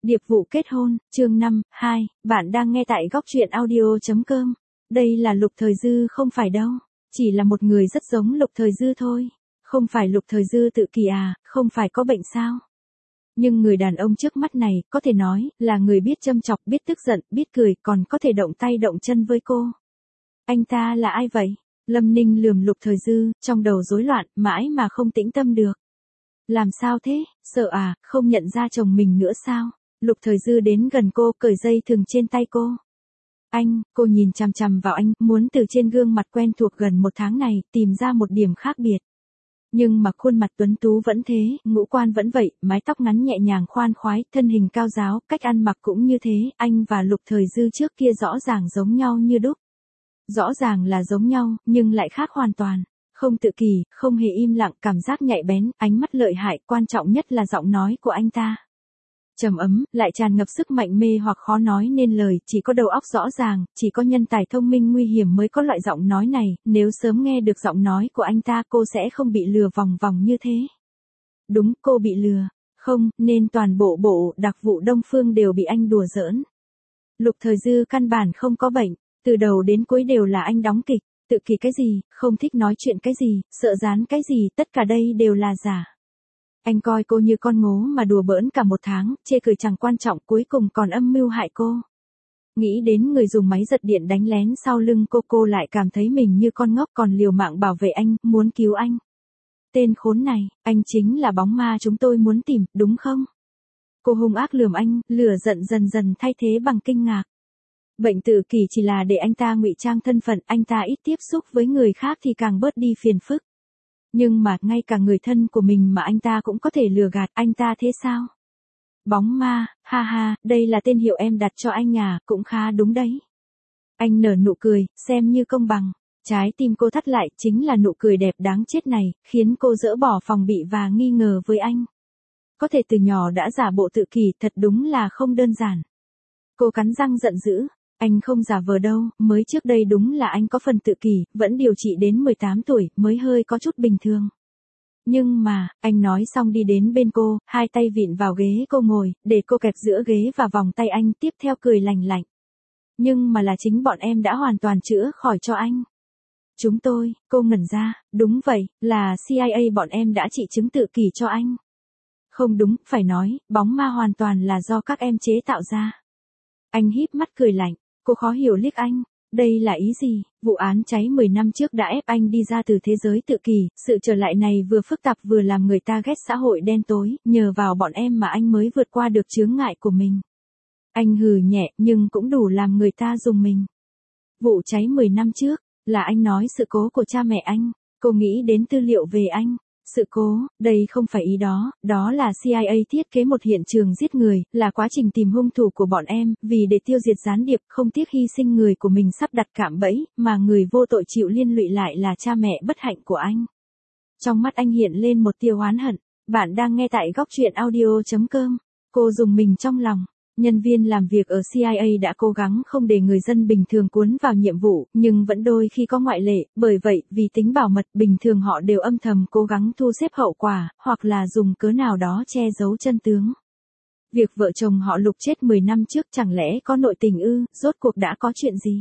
Điệp vụ kết hôn, chương 5, 2, bạn đang nghe tại góc truyện audio.com. Đây là Lục Thời Dư không phải đâu, chỉ là một người rất giống Lục Thời Dư thôi. Không phải Lục Thời Dư tự kỷ à, không phải có bệnh sao? Nhưng người đàn ông trước mắt này, có thể nói, là người biết châm chọc, biết tức giận, biết cười, còn có thể động tay động chân với cô. Anh ta là ai vậy? Lâm Ninh lườm Lục Thời Dư, trong đầu rối loạn, mãi mà không tĩnh tâm được. Làm sao thế, sợ à, không nhận ra chồng mình nữa sao? Lục Thời Dư đến gần cô, cởi dây thừng trên tay cô. Anh, cô nhìn chằm chằm vào anh, muốn từ trên gương mặt quen thuộc gần một tháng này, tìm ra một điểm khác biệt. Nhưng mà khuôn mặt tuấn tú vẫn thế, ngũ quan vẫn vậy, mái tóc ngắn nhẹ nhàng khoan khoái, thân hình cao ráo, cách ăn mặc cũng như thế, anh và Lục Thời Dư trước kia rõ ràng giống nhau như đúc. Rõ ràng là giống nhau, nhưng lại khác hoàn toàn. Không tự kỷ, không hề im lặng, cảm giác nhạy bén, ánh mắt lợi hại, quan trọng nhất là giọng nói của anh ta. Trầm ấm, lại tràn ngập sức mạnh mê hoặc khó nói nên lời, chỉ có đầu óc rõ ràng, chỉ có nhân tài thông minh nguy hiểm mới có loại giọng nói này, nếu sớm nghe được giọng nói của anh ta cô sẽ không bị lừa vòng vòng như thế. Đúng, cô bị lừa. Không, nên toàn bộ đặc vụ Đông Phương đều bị anh đùa giỡn. Lục Thời Dư căn bản không có bệnh, từ đầu đến cuối đều là anh đóng kịch, tự kỷ cái gì, không thích nói chuyện cái gì, sợ dán cái gì, tất cả đây đều là giả. Anh coi cô như con ngố mà đùa bỡn cả một tháng, chê cười chẳng quan trọng, cuối cùng còn âm mưu hại cô. Nghĩ đến người dùng máy giật điện đánh lén sau lưng cô lại cảm thấy mình như con ngốc còn liều mạng bảo vệ anh, muốn cứu anh. Tên khốn này, anh chính là bóng ma chúng tôi muốn tìm, đúng không? Cô hung ác lườm anh, lửa giận dần dần thay thế bằng kinh ngạc. Bệnh tự kỷ chỉ là để anh ta ngụy trang thân phận, anh ta ít tiếp xúc với người khác thì càng bớt đi phiền phức. Nhưng mà, ngay cả người thân của mình mà anh ta cũng có thể lừa gạt, anh ta thế sao? Bóng ma, ha ha, đây là tên hiệu em đặt cho anh à, cũng khá đúng đấy. Anh nở nụ cười, xem như công bằng. Trái tim cô thắt lại, chính là nụ cười đẹp đáng chết này, khiến cô dỡ bỏ phòng bị và nghi ngờ với anh. Có thể từ nhỏ đã giả bộ tự kỷ, thật đúng là không đơn giản. Cô cắn răng giận dữ. Anh không giả vờ đâu, mới trước đây đúng là anh có phần tự kỷ, vẫn điều trị đến 18 tuổi, mới hơi có chút bình thường. Nhưng mà, anh nói xong đi đến bên cô, hai tay vịn vào ghế cô ngồi, để cô kẹp giữa ghế và vòng tay anh, tiếp theo cười lành lạnh. Nhưng mà là chính bọn em đã hoàn toàn chữa khỏi cho anh. Chúng tôi, cô ngẩn ra, đúng vậy, là CIA bọn em đã trị chứng tự kỷ cho anh. Không đúng, phải nói, bóng ma hoàn toàn là do các em chế tạo ra. Anh híp mắt cười lạnh. Cô khó hiểu liếc anh, đây là ý gì? Vụ án cháy 10 năm trước đã ép anh đi ra từ thế giới tự kỷ, sự trở lại này vừa phức tạp vừa làm người ta ghét xã hội đen tối, nhờ vào bọn em mà anh mới vượt qua được chướng ngại của mình. Anh hừ nhẹ nhưng cũng đủ làm người ta rùng mình. Vụ cháy 10 năm trước, là anh nói sự cố của cha mẹ anh, cô nghĩ đến tư liệu về anh. Sự cố, đây không phải ý đó, đó là CIA thiết kế một hiện trường giết người, là quá trình tìm hung thủ của bọn em, vì để tiêu diệt gián điệp, không tiếc hy sinh người của mình sắp đặt cạm bẫy, mà người vô tội chịu liên lụy lại là cha mẹ bất hạnh của anh. Trong mắt anh hiện lên một tia oán hận, bạn đang nghe tại góc truyện audio.com, cô dùng mình trong lòng. Nhân viên làm việc ở CIA đã cố gắng không để người dân bình thường cuốn vào nhiệm vụ, nhưng vẫn đôi khi có ngoại lệ, bởi vậy, vì tính bảo mật, bình thường họ đều âm thầm cố gắng thu xếp hậu quả, hoặc là dùng cớ nào đó che giấu chân tướng. Việc vợ chồng họ Lục chết 10 năm trước chẳng lẽ có nội tình ư, rốt cuộc đã có chuyện gì?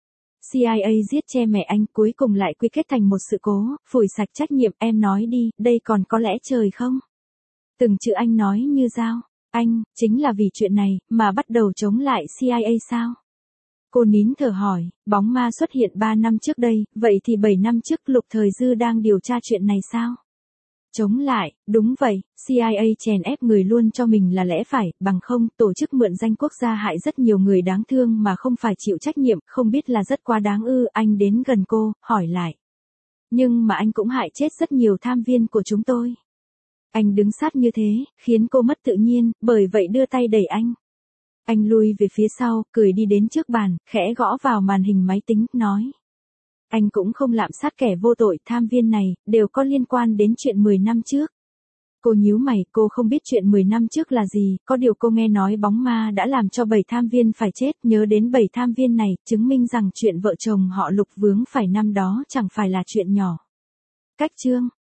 CIA giết che mẹ anh cuối cùng lại quy kết thành một sự cố, phủi sạch trách nhiệm, em nói đi, đây còn có lẽ trời không? Từng chữ anh nói như dao. Anh, chính là vì chuyện này, mà bắt đầu chống lại CIA sao? Cô nín thở hỏi, bóng ma xuất hiện 3 năm trước đây, vậy thì 7 năm trước Lục Thời Dư đang điều tra chuyện này sao? Chống lại, đúng vậy, CIA chèn ép người luôn cho mình là lẽ phải, bằng không, tổ chức mượn danh quốc gia hại rất nhiều người đáng thương mà không phải chịu trách nhiệm, không biết là rất quá đáng ư, anh đến gần cô, hỏi lại. Nhưng mà anh cũng hại chết rất nhiều tham viên của chúng tôi. Anh đứng sát như thế, khiến cô mất tự nhiên, bởi vậy đưa tay đẩy anh. Anh lui về phía sau, cười đi đến trước bàn, khẽ gõ vào màn hình máy tính, nói. Anh cũng không lạm sát kẻ vô tội, tham viên này, đều có liên quan đến chuyện 10 năm trước. Cô nhíu mày, cô không biết chuyện 10 năm trước là gì, có điều cô nghe nói bóng ma đã làm cho 7 tham viên phải chết, nhớ đến 7 tham viên này, chứng minh rằng chuyện vợ chồng họ Lục vướng phải năm đó chẳng phải là chuyện nhỏ. Cách chương.